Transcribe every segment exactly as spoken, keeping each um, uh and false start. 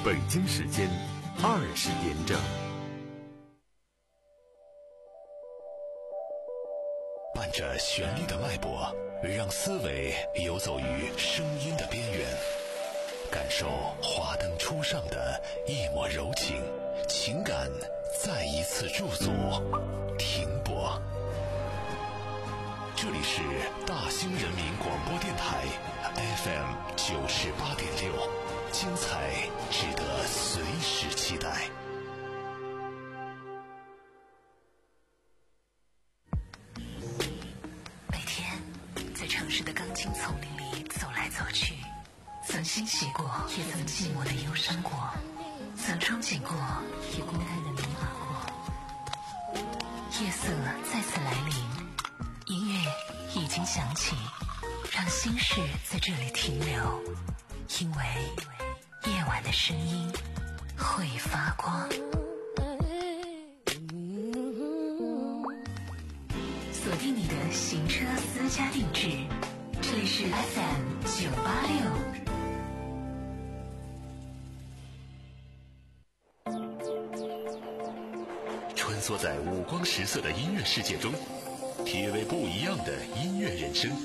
北京时间二十点整。 伴着旋律的脉搏，让思维游走于声音的边缘，感受华灯初上的一抹柔情，情感再一次驻足停泊。这里是大兴人民广播电台 F M 九十八点六，精彩值得随时期待。 每天在城市的钢筋丛林里走来走去，曾欣喜过，也曾寂寞的忧伤过，曾憧憬过，也孤单的迷茫过。夜色再次来临，音乐已经响起，让心事在这里停留，因为夜晚的声音会发光。锁定你的行车私家定制，这里是 F M 九八六。 穿梭在五光十色的音乐世界中，体味不一样的音乐人生。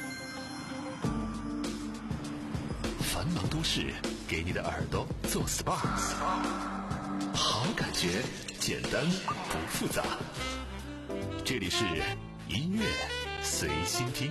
繁忙都市给你的耳朵做 S P A， 好感觉简单不复杂。这里是音乐随心听。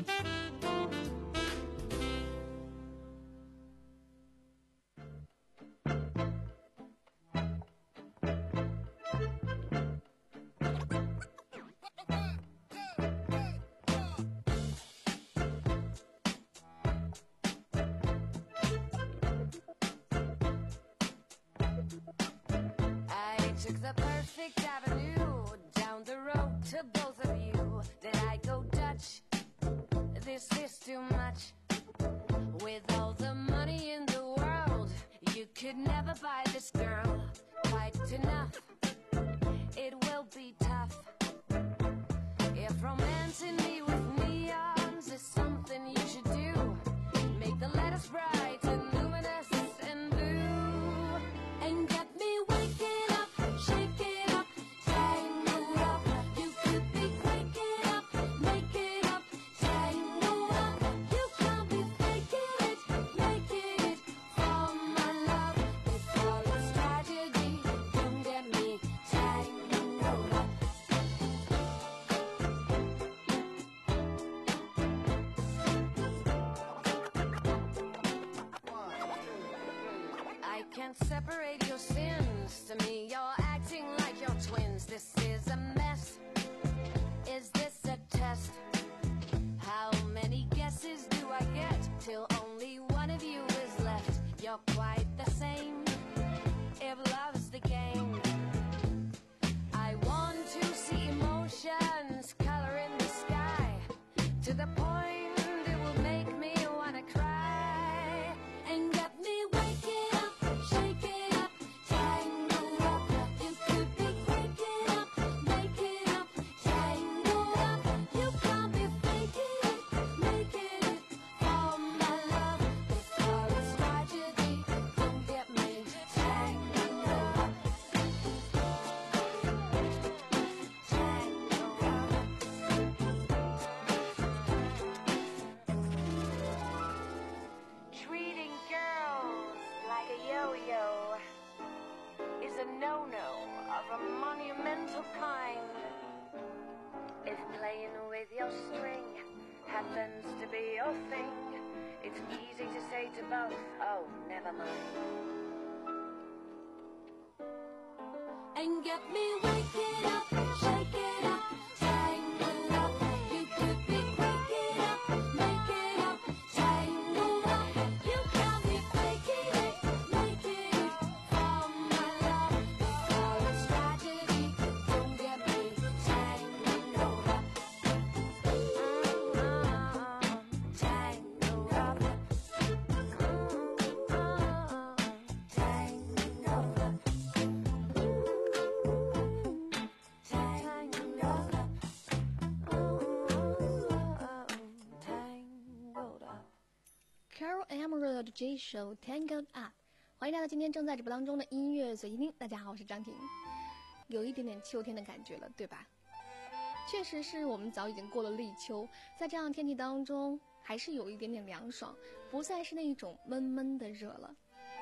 Carol Emerald J Show Tangled Up， 欢迎来到今天正在直播当中的音乐随心听。大家好，我是张婷。有一点点秋天的感觉了，对吧？确实是我们早已经过了立秋，在这样的天气当中还是有一点点凉爽，不再是那一种闷闷的热了。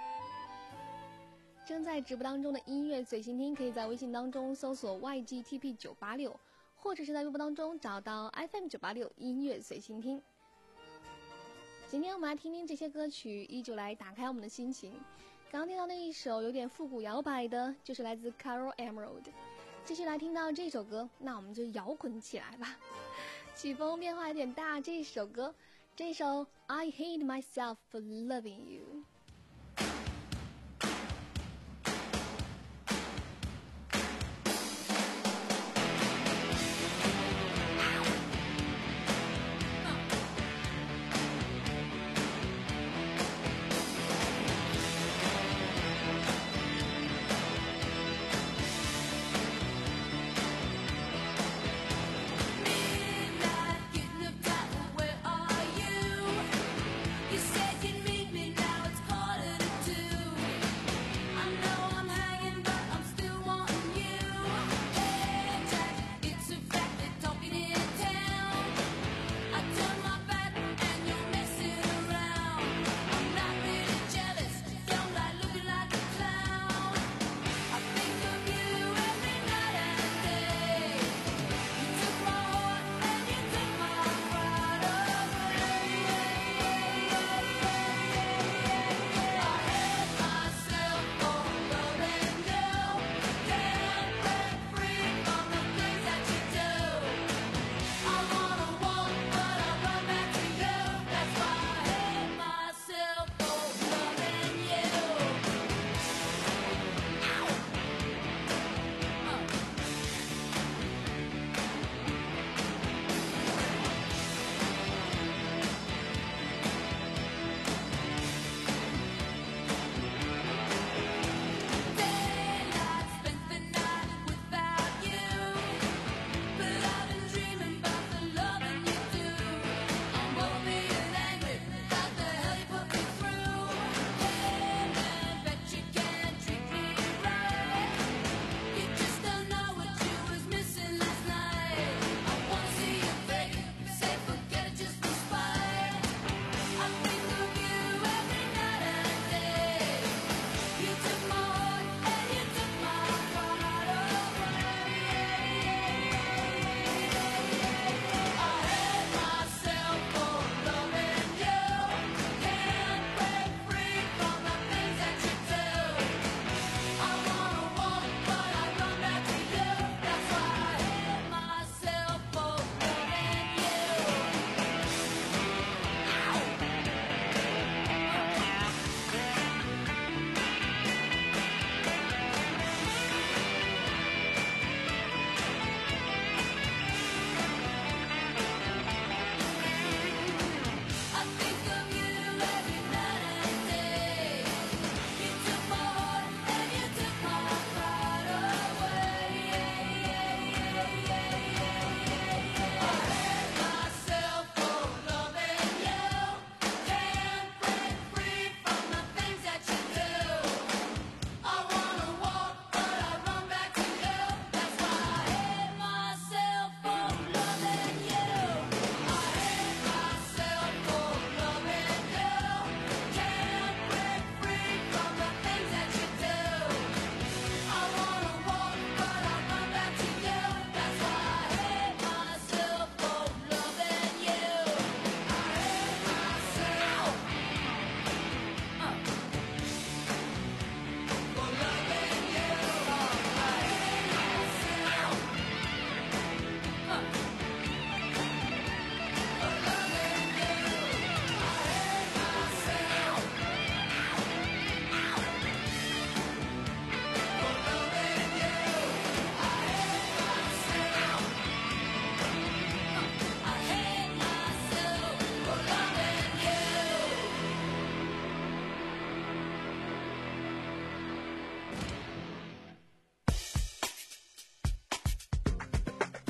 正在直播当中的音乐随心听，可以在微信当中搜索 Y G T P 九八六， 或者是在微博当中找到 F M 九八六 音乐随心听。今天我们来听听这些歌曲，依旧来打开我们的心情。刚刚听到那一首有点复古摇摆的，就是来自 Carol Emerald。继续来听到这首歌，那我们就摇滚起来吧。曲风变化有点大，这首歌，这首 I Hate Myself for Loving You。 You said you'd meet me, now it's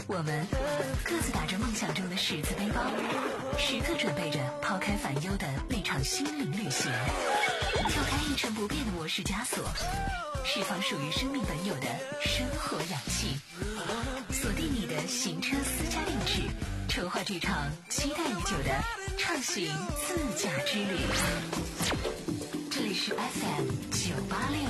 我们各自打着梦想中的十字背包，时刻准备着抛开烦忧的那场心灵旅行，跳开一成不变的模式枷锁，释放属于生命本有的生活氧气，锁定你的行车私家定制，筹划这场期待已久的畅行自驾之旅。这里是 F M 九八六。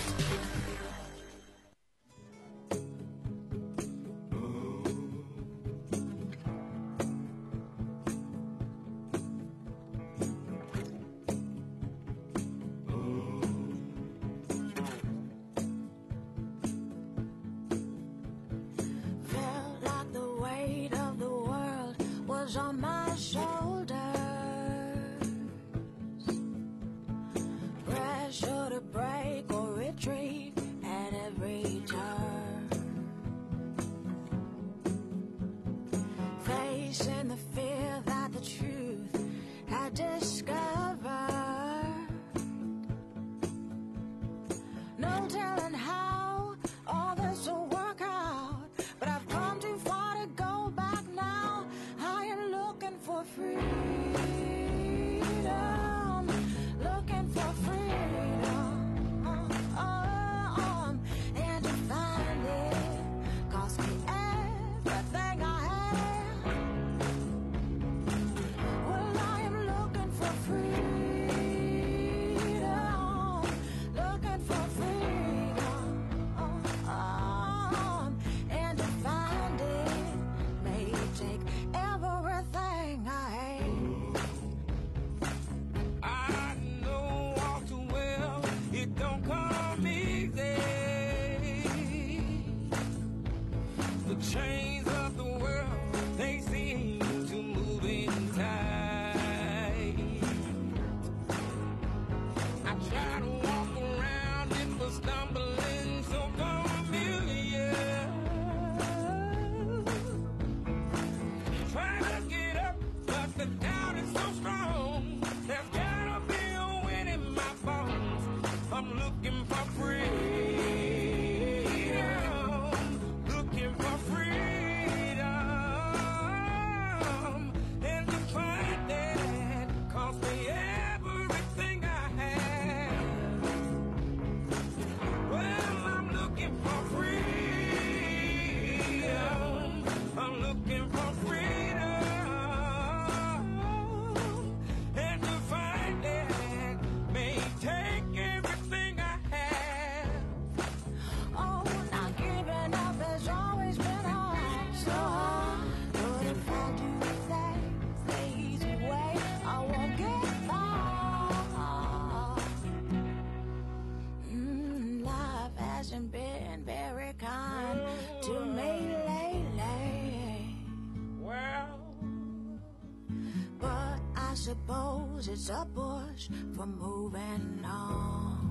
Suppose it's a push for moving on.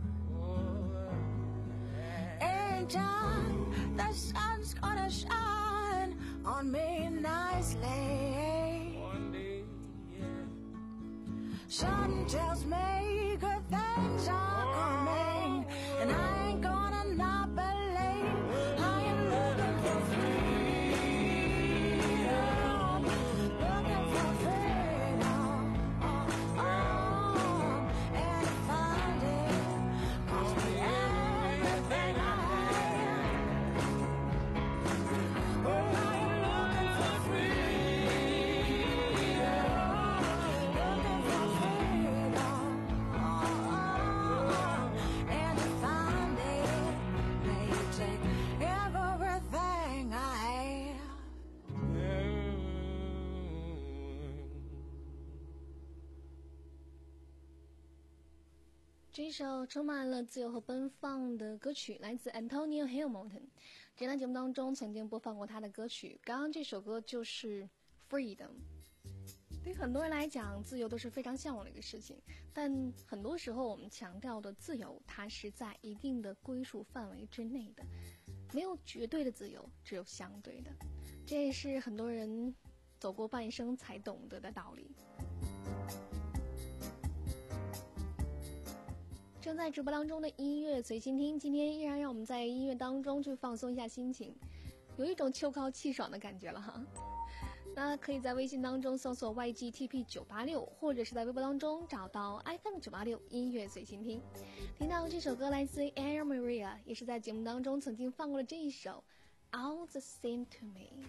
In time, the sun's gonna shine on me nicely. One day, yeah. Sun tells me good things are coming, and I ain't gonna not believe. I am looking for freedom, looking for freedom. Everything I have. 这一首充满了自由和奔放的歌曲来自 Antonio Hamilton。这档节目当中曾经播放过他的歌曲，刚刚这首歌就是 Freedom。对很多人来讲，自由都是非常向往的一个事情，但很多时候我们强调的自由，它是在一定的归属范围之内的，没有绝对的自由，只有相对的。这也是很多人走过半生才懂得的道理。正在直播当中的音乐随心听，今天依然让我们在音乐当中去放松一下心情。 有一种秋高气爽的感觉了哈。那可以在微信当中搜索 Y G T P 九八六， 或者是在微博当中找到 F M 九八六 音乐随心听。听到这首歌来自 Air Maria， 也是在节目当中曾经放过的这一首 All the Same to Me。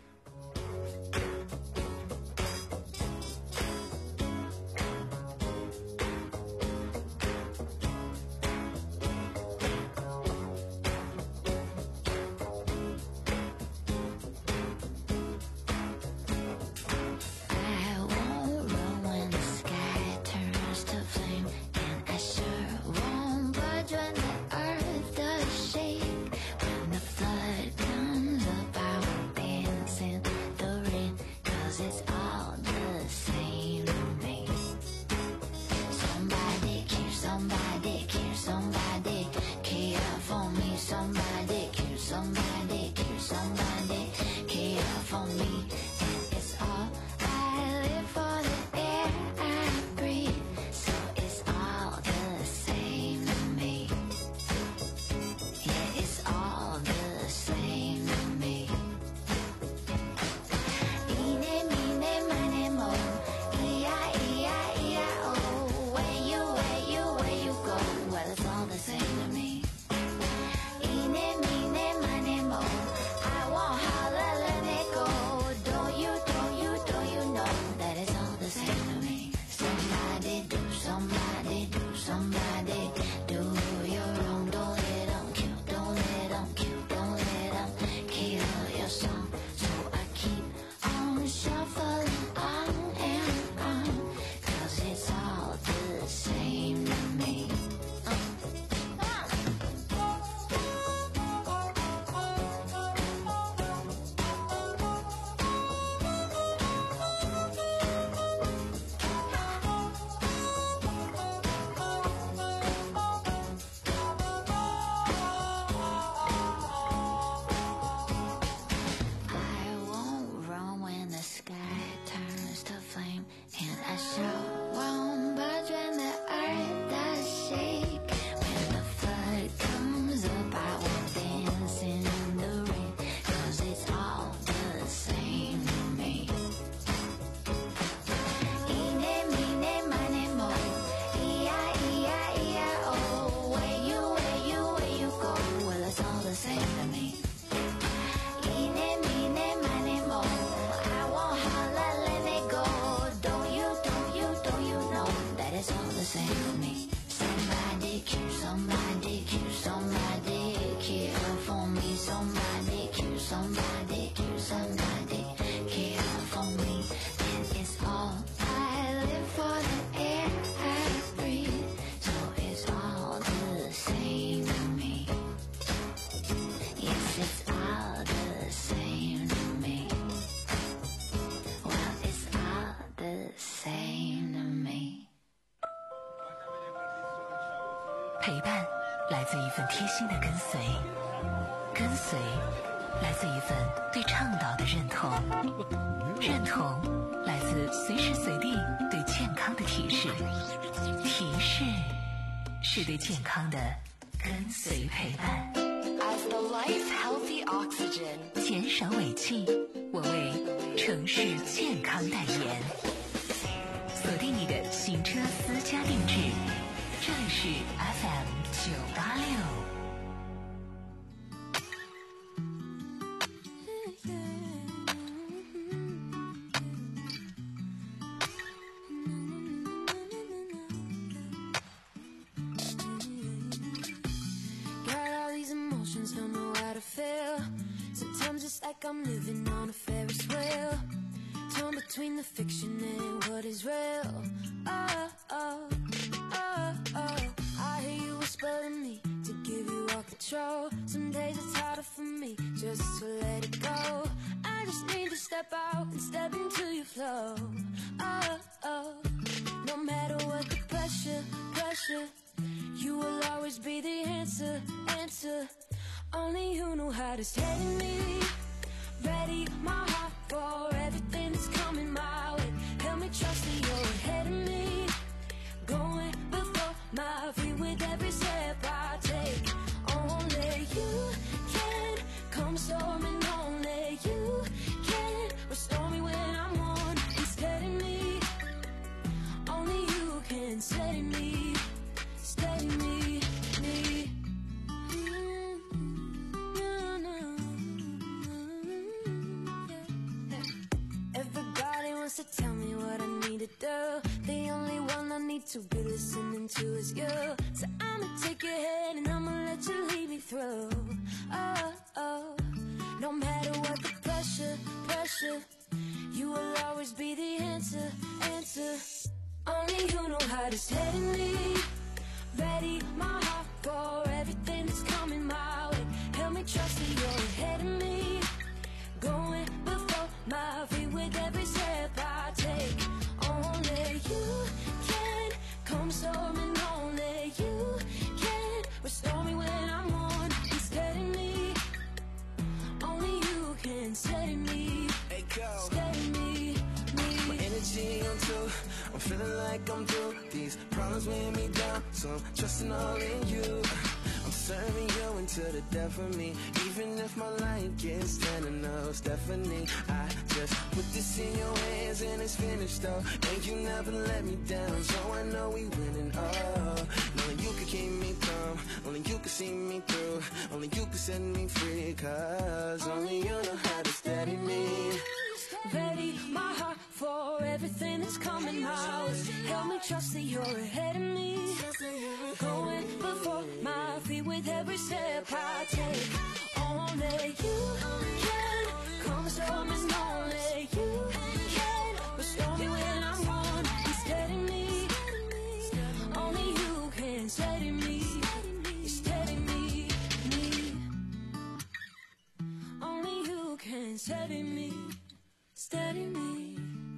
陪伴来自一份贴心的跟随，跟随来自一份对倡导的认同，认同来自随时随地对健康的提示，提示是对健康的跟随陪伴。 As the life healthy oxygen， 减少尾气，我为城市健康代言。锁定你的行车私家定制，这里是 F M 九八六。 I'm living on a Ferris wheel, torn between the fiction and what is real. Oh, oh, oh, oh. I hear you whisper to me to give you all control. Some days it's harder for me just to let it go. I just need to step out and step into your flow. Oh, oh. No matter what the pressure, pressure, you will always be the answer, answer. Only you know how to steady me. Ready my heart for everything that's coming my way. Help me trust that you're ahead of me, going before my feet with every step I take. Only you can come storming, only through. Oh, oh. No matter what the pressure, pressure, you will always be the answer, answer. Only you know how to steady me. Ready my heart for everything that's coming my way. Help me trust that you're ahead of me. Going before my feet with every step I take. Only you can come storming. Only you can restore me when I'm worn and steady me. Only you can steady me. Hey, go. Steady me, me. My energy on two. I'm feeling like I'm through. These problems weighing me down, so I'm trusting all in you. I'm serving you until the death of me. Even if my life gets ten and no Stephanie, I just put this in your hands and it's finished though. And you never let me down, so I know we winning. Oh, only you can keep me calm, only you can see me through, only you can set me free. Cause only you know how to steady me. Ready my heart for everything that's coming my way. Help me trust that you're ahead of me. Going before my feet with every step I take. Only you can come storming. Only you can restore me when I'm worn and steady me. Only you can steady me. Steady me, me. Only you can steady me. Steady me。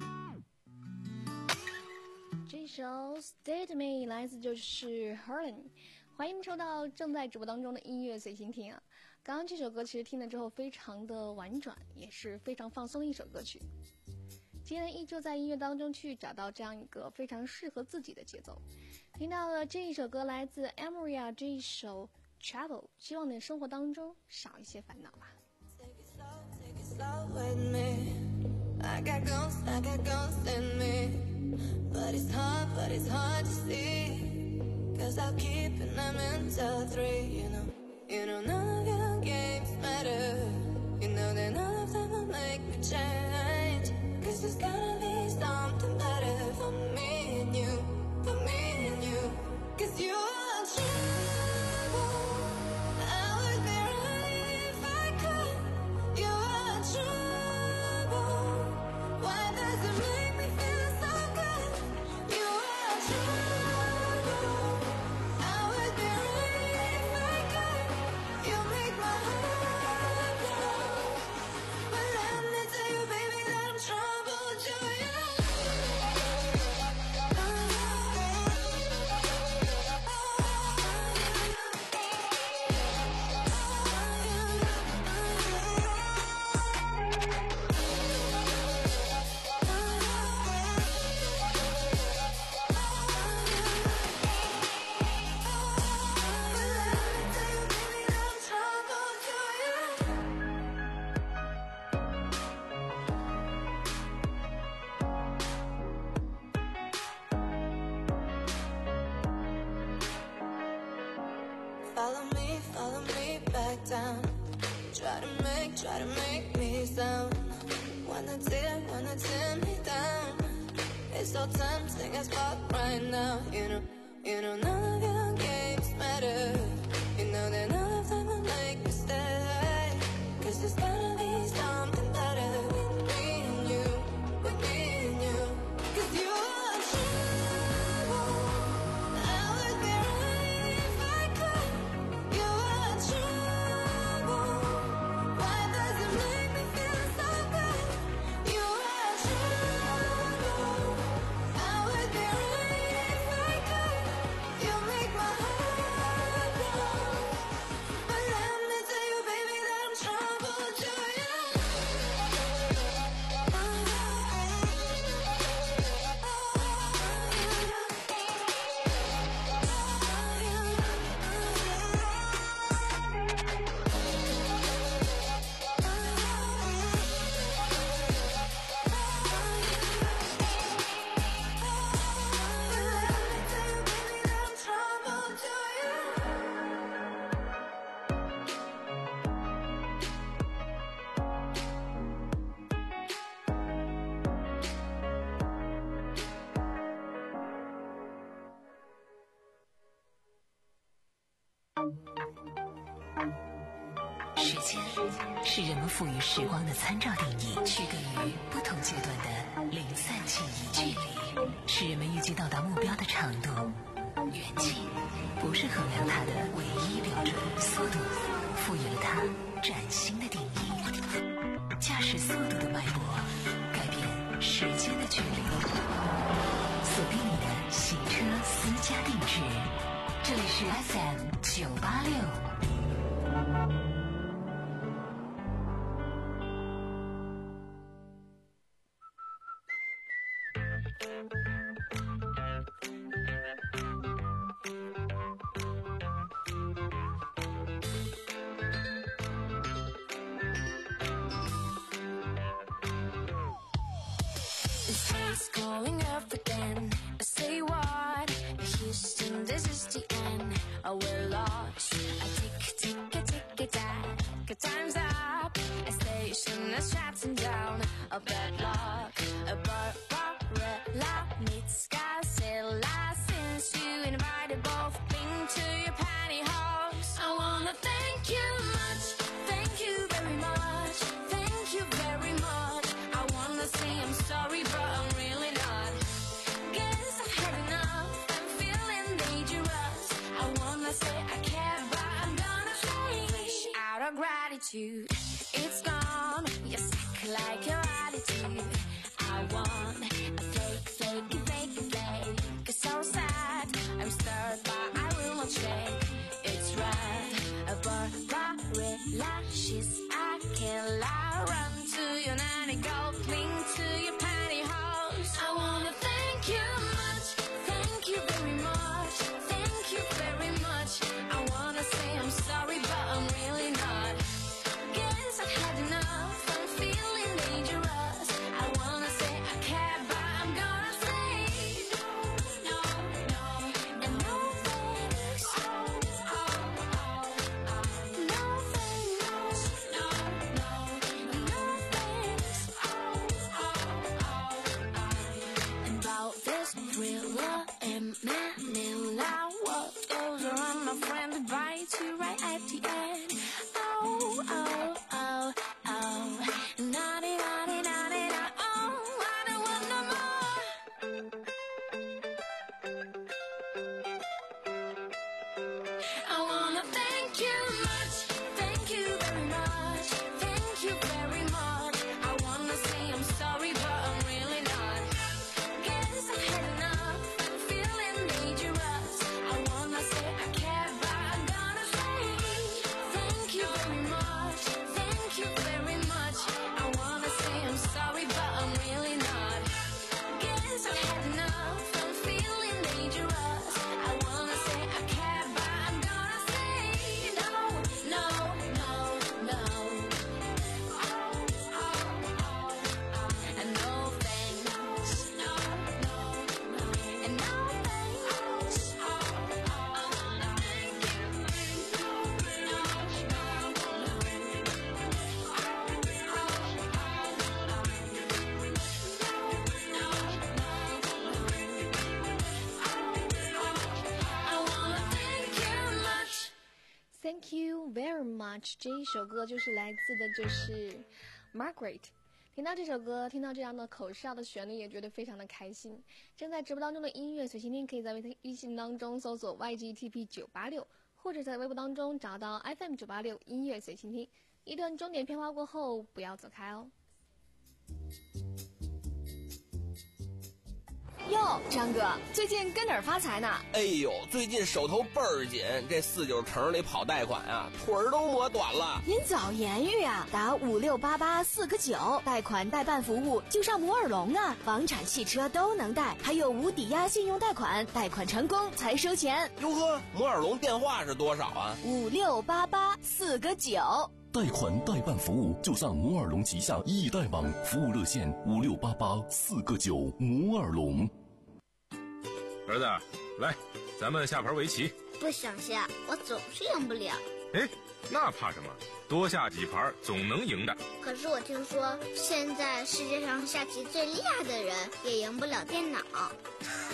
这首 Steady Me 来自就是 Helen， 欢迎收到正在直播当中的音乐随心听啊！刚刚这首歌其实听了之后非常的婉转，也是非常放松的一首歌曲。今天依旧在音乐当中去找到这样一个非常适合自己的节奏。听到了这一首歌来自 Amelia 这一首 Travel， 希望你的生活当中少一些烦恼吧。 Slow with me. I got ghosts, I got ghosts in me. But it's hard, but it's hard to see. Cause I'll keep an eye mental three. You know, you know none of your games matter. You know that none of them will make me change. Cause there's gotta be something better for me and you. For me and you. Cause you are trouble. I would be right if I could. You are trouble. Why does it make me feel so good? You are trouble. I would be right if I could. You make my heart blow. But let me tell you, baby, that I'm trouble too. Follow me, follow me back down. Try to make, try to make me sound. Wanna tear, wanna tear me down. It's so tempting as fuck right now. You know, you know none of your games matter. You know that none of them will make me stay. Cause there's gotta be something better with me and you. With me and you. Cause you are trouble. I would be right if I could. You are trouble. Why does it make me feel so good? You are trouble. I would be right if I could. You make my heart blow. But let me tell you, baby, that I'm trouble too. 时间是人们赋予时光的参照定义，区隔于不同阶段的零散记忆。距离是人们预计到达目标的长度，远近不是衡量它的唯一标准，速度赋予了它崭新的定义。驾驶速度的脉搏改变时间的距离，锁定你的洗车私家定制，这里是 F M 九八六。 It's going up again. Say what? Houston, this is the end. Oh, we're lost. I tick, tick, a tick, a tack. Time's up. A station is shutting down. A bad luck. A Barbarella meets Godzilla. Since you invited both Bing to your pantyhose, I wanna thank you much. Thank you very much. Thank you very much. I wanna say I'm sorry, but I'm really not. Guess I've had enough. I'm feeling dangerous. I wanna say I care, but I'm gonna say out of gratitude. It's gone. You suck like your attitude. I want a fake, fake, fake, fake. It's so sad. I'm stirred, but I will not shake. It's right. A Barbarella, she's a killer. Run to your nanny, go cling to your pantyhose. I wanna thank you much. Thank you very much. Thank you very much. I wanna say I'm sorry, but I'm really not. Guess I've had enough. I'm feeling dangerous. I wanna say I care, but I'm gonna say no, no, no, and no thanks. Oh, oh, oh, oh. No thanks. No, no, no thanks. Oh, oh, oh, oh. And about this thriller and Manila, what goes around, my friend, bites you right at the end. Oh, oh, oh, oh. Naughty, naughty, naughty, naughty. Oh, I don't want no more. I wanna thank you much. Thank you very much. Thank you very much. I wanna say I'm sorry, but I'm really not. Guess I've had enough. I'm feeling dangerous. I wanna say I care, but I'm gonna say thank you very much. Thank you very much. I wanna say I'm sorry, but I'm really not. Guess I've had enough. I'm feeling dangerous. I wanna say I care, but I'm gonna say no, no, no, no. Oh, oh, oh, oh. And no thanks. No, no, no. And no thanks. Oh, oh, I wanna thank you. No, no, I wanna thank you much. Thank you very much。这一首歌就是来自的就是 Margaret。听到这首歌，听到这样的口哨的旋律，也觉得非常的开心。正在直播当中的音乐随心听，可以在微信当中搜索 Y G T P 九八六，或者在微博当中找到 F M 九八六音乐随心听。一段钟点片花过后，不要走开哦。 哟，张哥，最近跟哪儿发财呢？ 哎呦，最近手头倍儿紧，这四九城里跑贷款啊，腿儿都磨短了。 您早言语啊，打五六八八四个九，贷款代办服务就上摩尔龙啊，房产、汽车都能贷，还有无抵押信用贷款，贷款成功才收钱。 哟呵，摩尔龙电话是多少啊？ 五六八八四个九。 贷款代办服务就上摩尔龙旗下易贷网，服务热线五六八八四个九。摩尔龙。 儿子，来，咱们下盘围棋。 不想下，我总是赢不了。 哎，那怕什么？多下几盘总能赢的。 可是我听说，现在世界上下棋最厉害的人也赢不了电脑。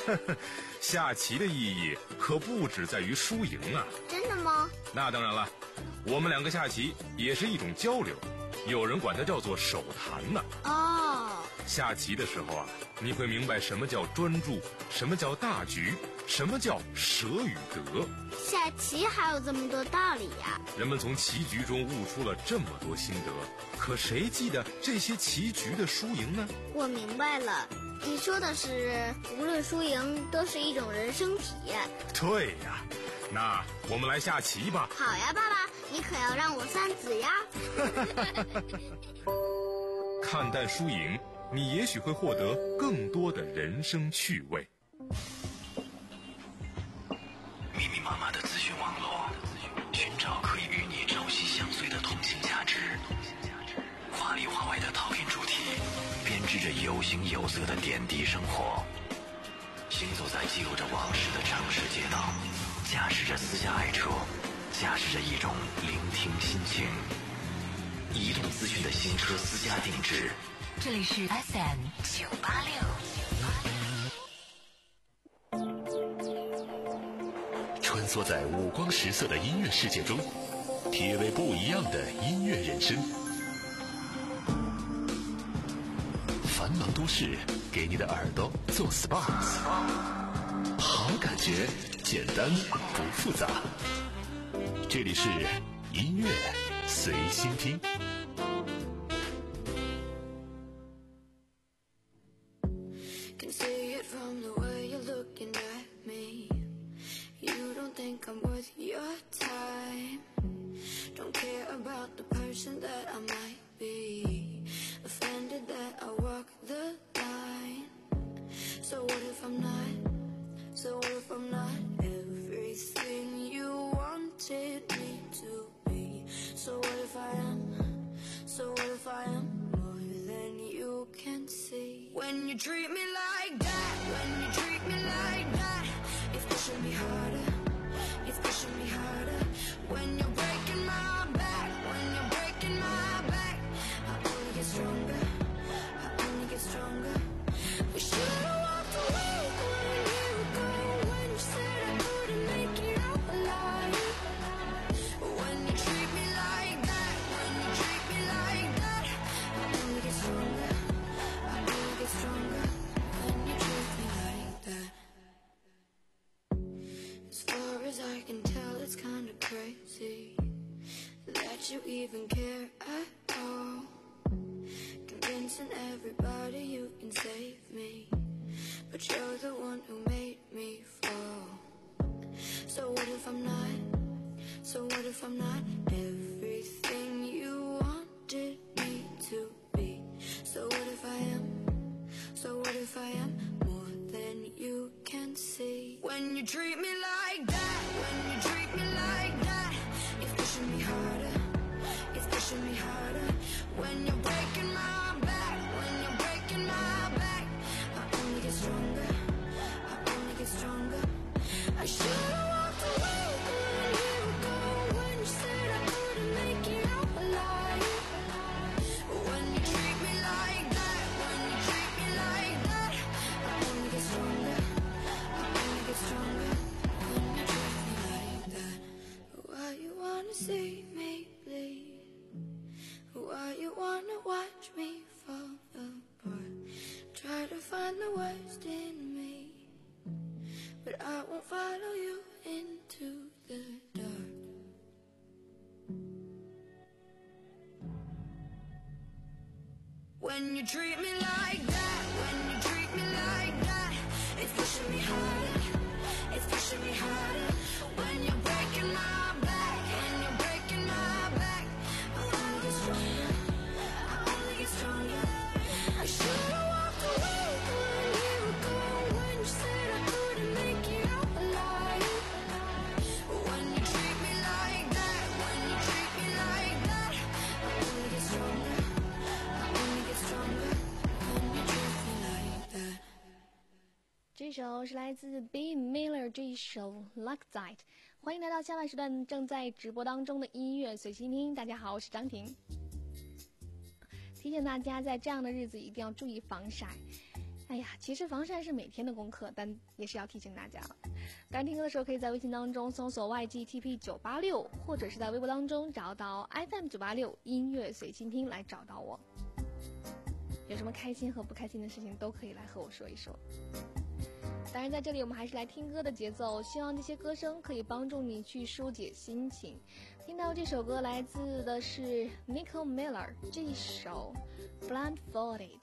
下棋的意义可不只在于输赢啊！ 真的吗？ 那当然了。 我们两个下棋也是一种交流，有人管它叫做手谈呢。 哦， 下棋的时候啊，你会明白什么叫专注，什么叫大局，什么叫舍与得。 下棋还有这么多道理呀！ 人们从棋局中悟出了这么多心得，可谁记得这些棋局的输赢呢？ 我明白了，你说的是无论输赢都是一种人生体验。 对呀，那我们来下棋吧。 好呀，爸爸，你可要让我三子呀。 看淡输赢，你也许会获得更多的人生趣味。 密密麻麻的资讯网络，寻找可以与你朝夕相随的同性价值。华里华外的陶片主题，编织着有形有色的点滴生活。行走在记录着往事的城市街道，驾驶着私家爱车，驾驶着一种聆听心情。移动资讯的新车私家定制。 这里是 F M 九八六。 穿梭在五光十色的音乐世界中，体味不一样的音乐人生。繁忙都市给你的耳朵做 S P A， 好感觉简单不复杂。这里是音乐随心听。 When you treat me like that, when you treat me like that, it's pushing me harder, it's pushing me harder. When you're breaking my back, when you're breaking my back, I only get stronger, I only get stronger. We should've walked away when you go, when you said I couldn't make it out alive. When you treat me like that, when you treat me like that, I only get stronger. Stronger when you treat me like that. As far as I can tell, it's kinda crazy that you even care at all. Convincing everybody you can save me, but you're the one who made me fall. So what if I'm not? So what if I'm not everything you wanted me to be? So what if I am? So what if I am more than you can see? When you treat me like that, when you treat me like that, it's pushing me harder, it's pushing me harder. When you're breaking my back, when you're breaking my back, I only get stronger, I only get stronger. I should've walked away when you go, when you said I couldn't make it out alive. When you treat me like that, when you treat me like that, I only get stronger, I only get stronger. When you treat me like that, why you wanna see me bleed? Why you wanna watch me fall apart? Try to find the worst in me, but I won't follow you into the dark. When you treat me like that, when you treat me like that, it's pushing me harder, it's pushing me harder. When you're breaking my back, when you're breaking my back, I only get stronger, I only get stronger. I should've walked away when you go, when you said I couldn't make it out alive. When you treat me like that, when you treat me like that, I only get stronger, I only get stronger. When you treat me like that. 这首是来自 B Miller 这一首 Like That。 欢迎来到下半时段正在直播当中的音乐随心听。大家好，我是张婷。提醒大家在这样的日子一定要注意防晒。 哎呀，其实防晒是每天的功课，但也是要提醒大家，该听歌的时候可以在微信当中搜索 Y G T P 九八六，或者是在微博当中找到 F M 九八六音乐随心听来找到我。有什么开心和不开心的事情都可以来和我说一说。当然在这里我们还是来听歌的节奏，希望这些歌声可以帮助你去疏解心情。听到这首歌来自的是 Nicole Miller 这一首 Blindfolded。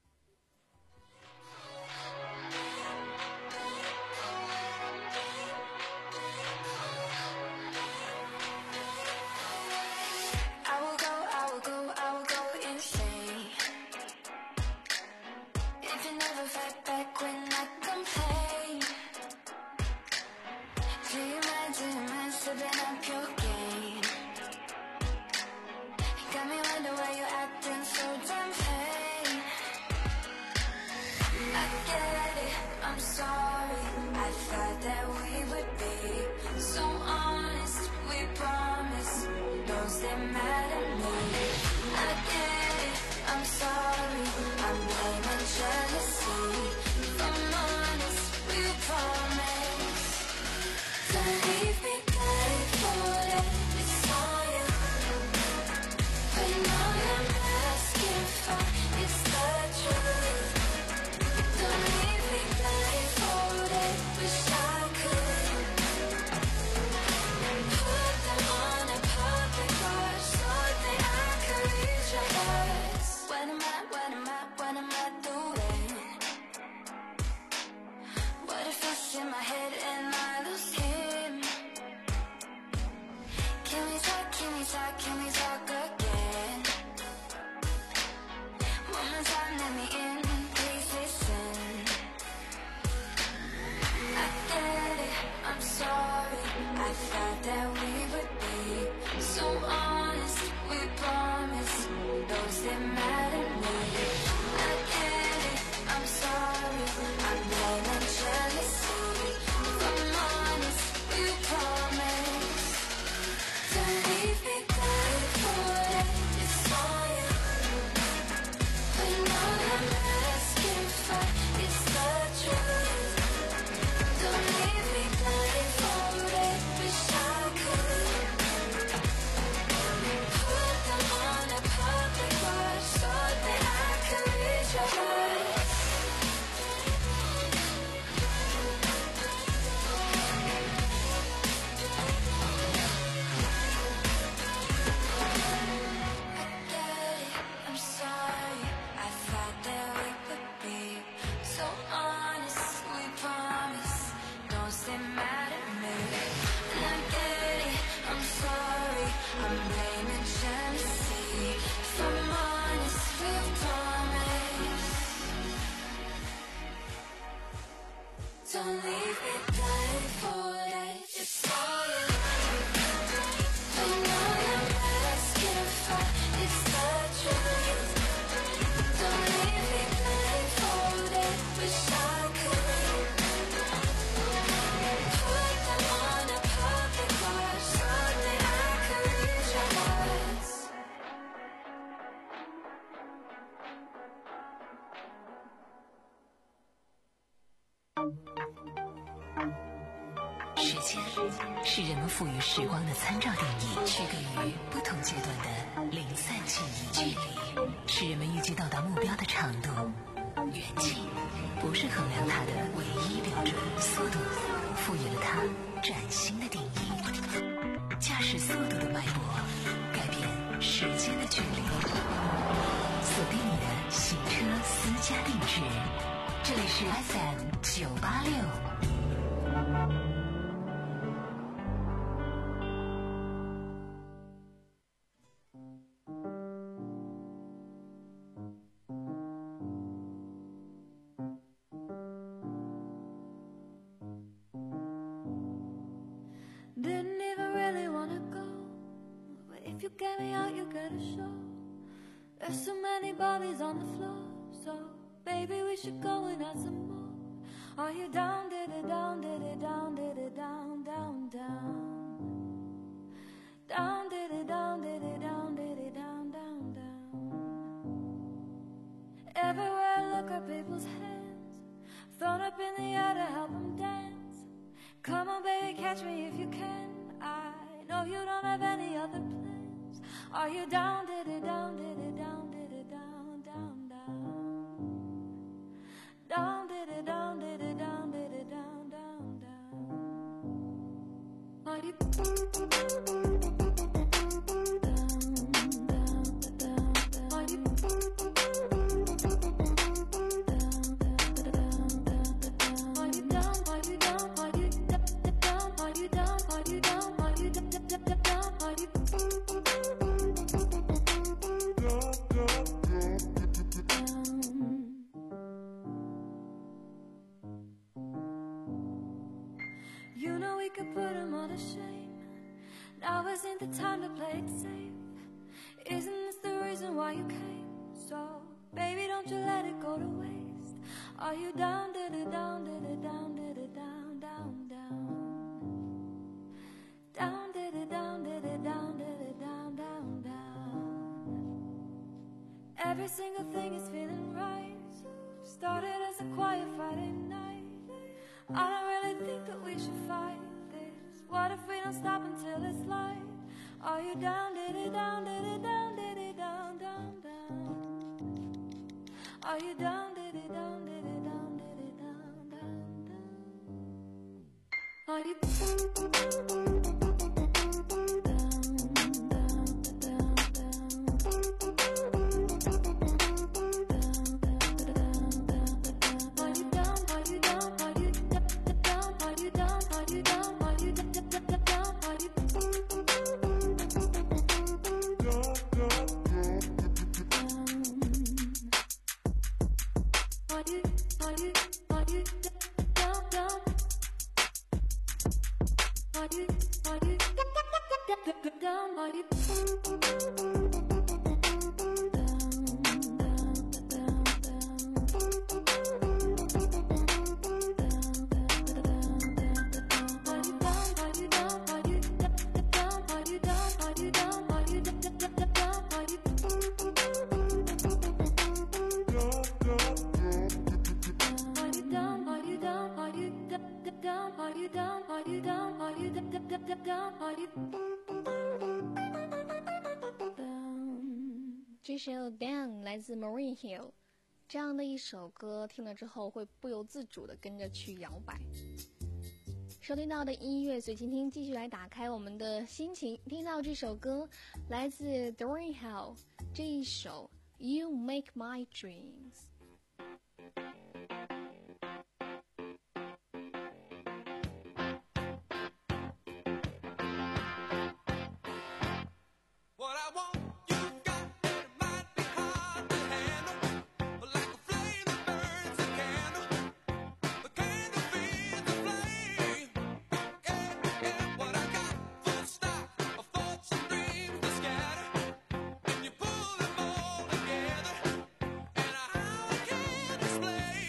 时间是人们赋予时光的参照定义，区隔于不同阶段的零散记忆。距离是人们预计到达目标的长度，远近不是衡量它的唯一标准。速度赋予了它崭新的定义，驾驶速度的脉搏改变时间的距离。锁定你的行车私家定制，这里是 F M 九八六。 Didn't even really wanna go, but if you get me out, you gotta show. There's so many bodies on the floor, so baby we should go and add some more. Are you down, did it down, did it down, did it down, down, down? Down, did it down, did it down, did it down, down, down. Everywhere I look at people's hands, Are you down, did it down, did it down, did it down, down, down? Down, did it down, did it down, did it down, down, down? Are you You know we could put them all to shame. Now isn't the time to play it safe. Isn't this the reason why you came? So, baby, don't you let it go to waste. Are you down, did it down, did it down, did it down, down, down? Down, did it down, did it down, did it down, down, down? Every single thing is feeling right. Started as a quiet Friday night. I don't really think that we should fight this. What if we don't stop until it's light? Are you down, did it down, did it down, did it down, down, down? Are you down, did it down, did it down, did it down, down, down? Are you 这首 Down 来自 Marine Hill， 这样的一首歌听了之后会不由自主的跟着去摇摆。收听到的音乐随倾听，继续来打开我们的心情，听到这首歌来自 Marine Hill， 这一首 You Make My Dreams。 display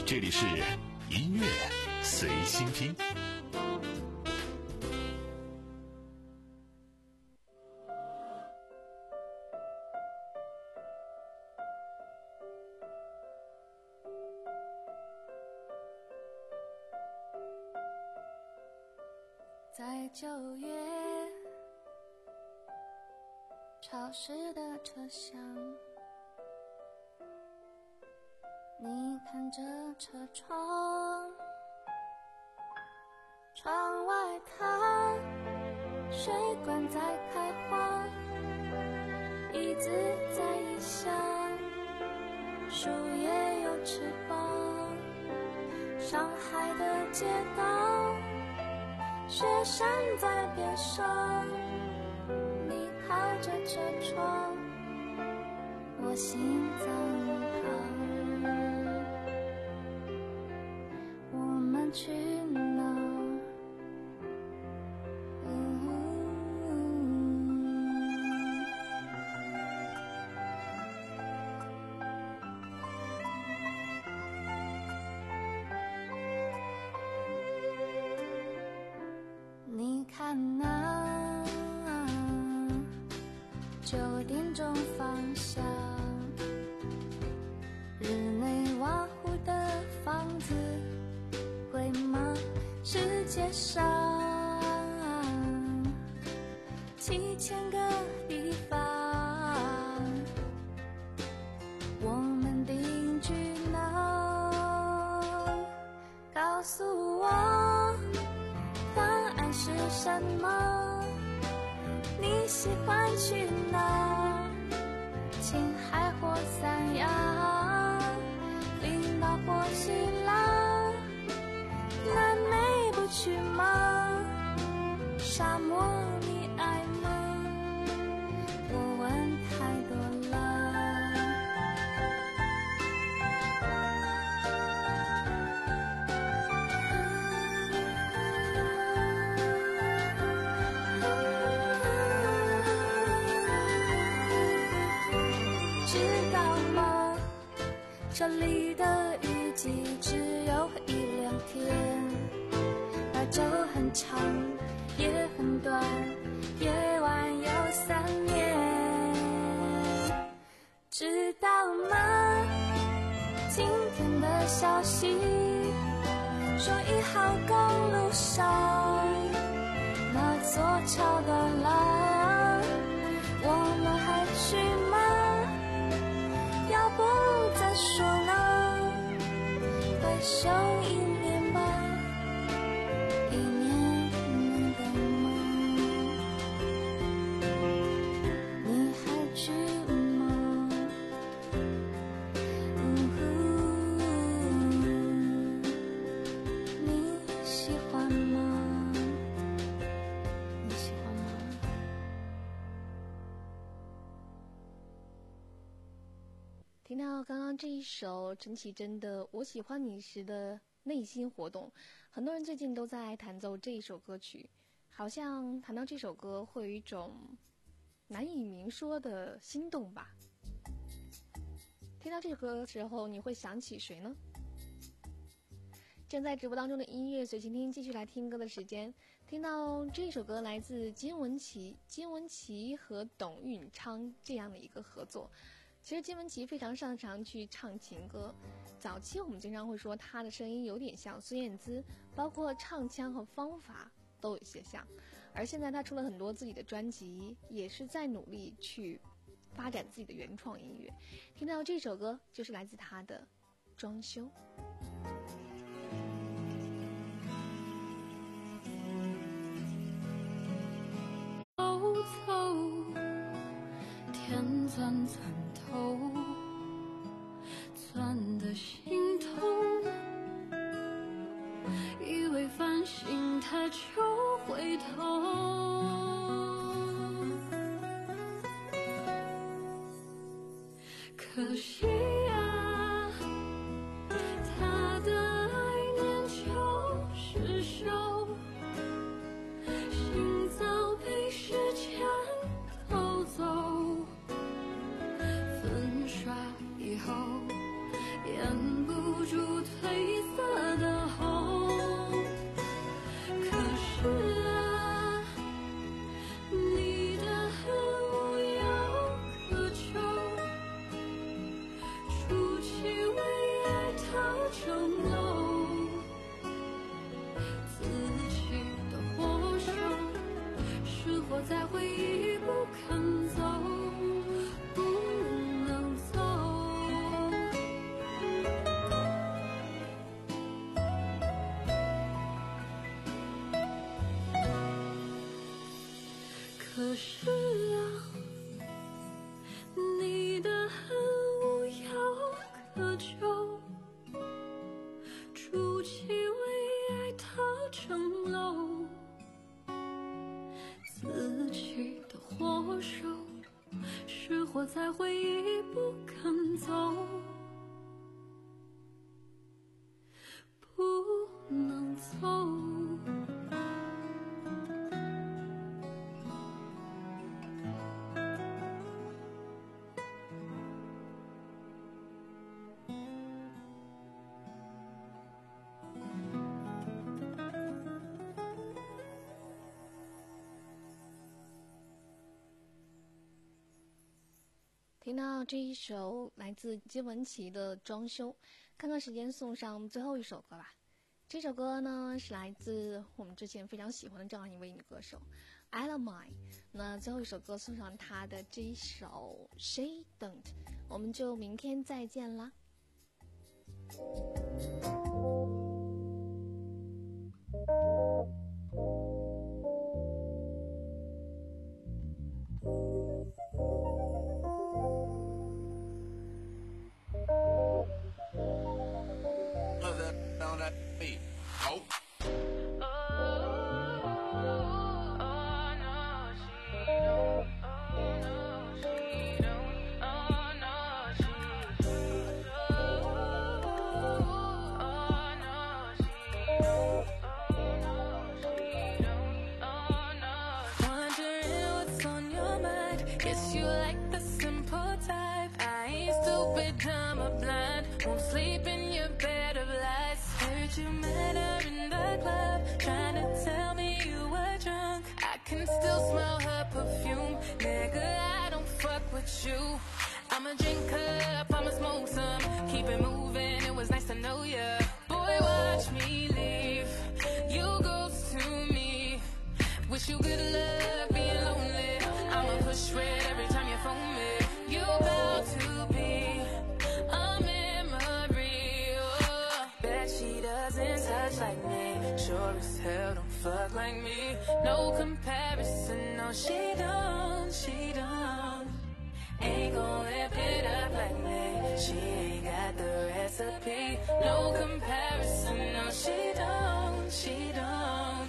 这里是音乐随心听。 在九月潮湿的车厢，你看着车窗，窗外看水管在开花，椅子在异乡，树叶有翅膀，上海的街道，雪山在边上，你靠着车窗，我心脏旁，我们去哪？你看那九点钟方向，日内瓦湖的房子贵吗？世界上七千个地方，我们定居哪？告诉我答案是什么？你喜欢去哪？青海或三亚，冰岛或希腊，南美不去吗？沙漠你爱吗？我问太多了。这里的雨季只有一两天，白昼很长，夜很短，夜晚有三年。知道吗？今天的消息说一号公路上那座桥断了，我们还去吗？要不再说呢？回首一年吧，一年能等吗？你还去吗？嗯呼，你喜欢吗？你喜欢吗？ 听到刚刚这一首陈绮贞的《我喜欢你时》的内心活动，很多人最近都在弹奏这一首歌曲，好像谈到这首歌会有一种难以明说的心动吧。听到这首歌的时候，你会想起谁呢？正在直播当中的音乐随心听，继续来听歌的时间。听到这首歌来自金玟岐，金玟岐和董运昌这样的一个合作。其实金玟岐非常擅长去唱情歌，早期我们经常会说她的声音有点像孙燕姿，包括唱腔和方法都有些像。而现在她出了很多自己的专辑，也是在努力去发展自己的原创音乐。听到这首歌就是来自她的《装修》。 走走，天钻钻头，钻的心痛，以为繁星它就回头，可惜啊，他的爱念就是手，心早被时间偷走，粉刷以后掩不住退活在回忆不肯走，不能走。 听到这一首来自金玟岐的《装修》，看看时间，送上最后一首歌吧。这首歌呢是来自我们之前非常喜欢的这样一位女歌手 Ella Mai。那最后一首歌送上她的这一首 She Don't， 我们就明天再见啦。 I'm a drink up, I'ma smoke some. Keep it moving, it was nice to know ya. Boy, watch me leave. You ghost to me. Wish you good luck being lonely. I'ma push red every time you phone me. You about to be a memory. Oh, bet she doesn't touch like me. Sure as hell don't fuck like me. No comparison, no she don't, she don't. Ain't gon' whip it up like me. She ain't got the recipe. No comparison, no she don't, she don't.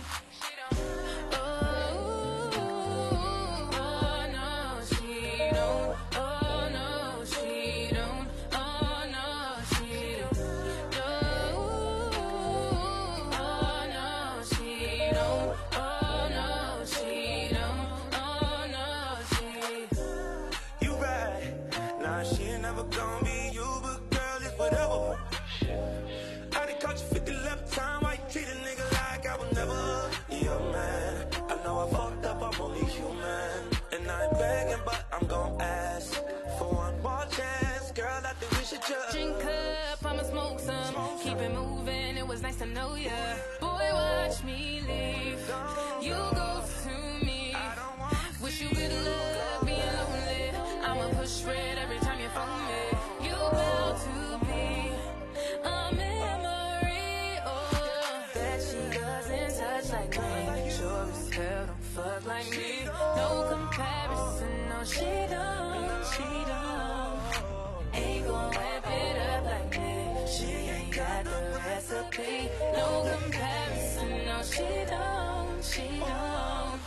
Oh, oh no, she don't. Oh no, she don't. Oh no, she don't. Oh, oh no, she don't. Oh no, she don't. Oh no, she. You right. Nah, she ain't never gonna be you, but girl, it's whatever. I done caught you fifty left time. Why you treat a nigga like I would never be your man? I know I fucked up, I'm only human. And I ain't begging, but I'm gon' ask for one more chance. Girl, I think we should just drink up, I'ma smoke some. Keep it moving, it was nice to know ya. Boy, watch me leave. You ghost to me. Wish you good luck being lonely. I'ma push red every time you phone me. You about to be a memory. Oh, bet she doesn't touch like me. Sure as hell don't fuck like me. No comparison, no she don't, she don't. Ain't gon' whip it up like me. She ain't got the recipe. No comparison, no she don't, she don't.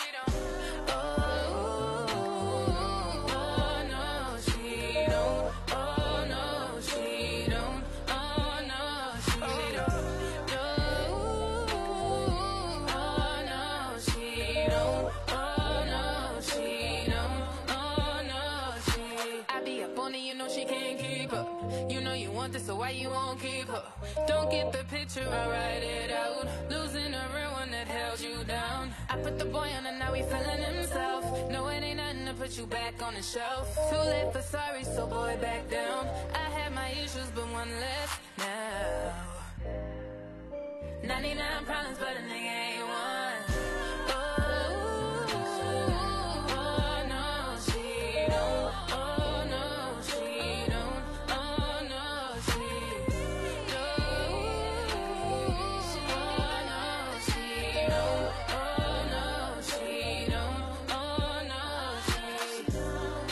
Oh, oh no, she don't. Oh no, she don't. Oh no, she don't. Oh, oh no, she don't. Oh no, she don't. Oh no, she. I be up on it, you know she can't keep up. You know you want this, so why you won't keep her? Don't get the picture, I'll write it out. Losing a real one that held you down. I put the boy on and now he feeling himself. No, it ain't nothing to put you back on the shelf. Too late for sorry, so boy, back down. I had my issues, but one less now. ninety-nine problems, but a nigga ain't one. Oh, oh no, she don't. Oh no, she don't. Oh no, she don't. Oh no, she don't. Oh no, she don't. Oh no, she don't.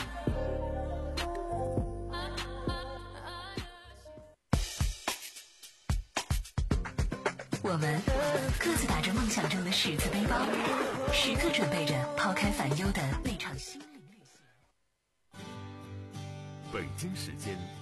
我们各自打着梦想中的十字背包，时刻准备着抛开烦忧的那场心灵旅行。 北京时间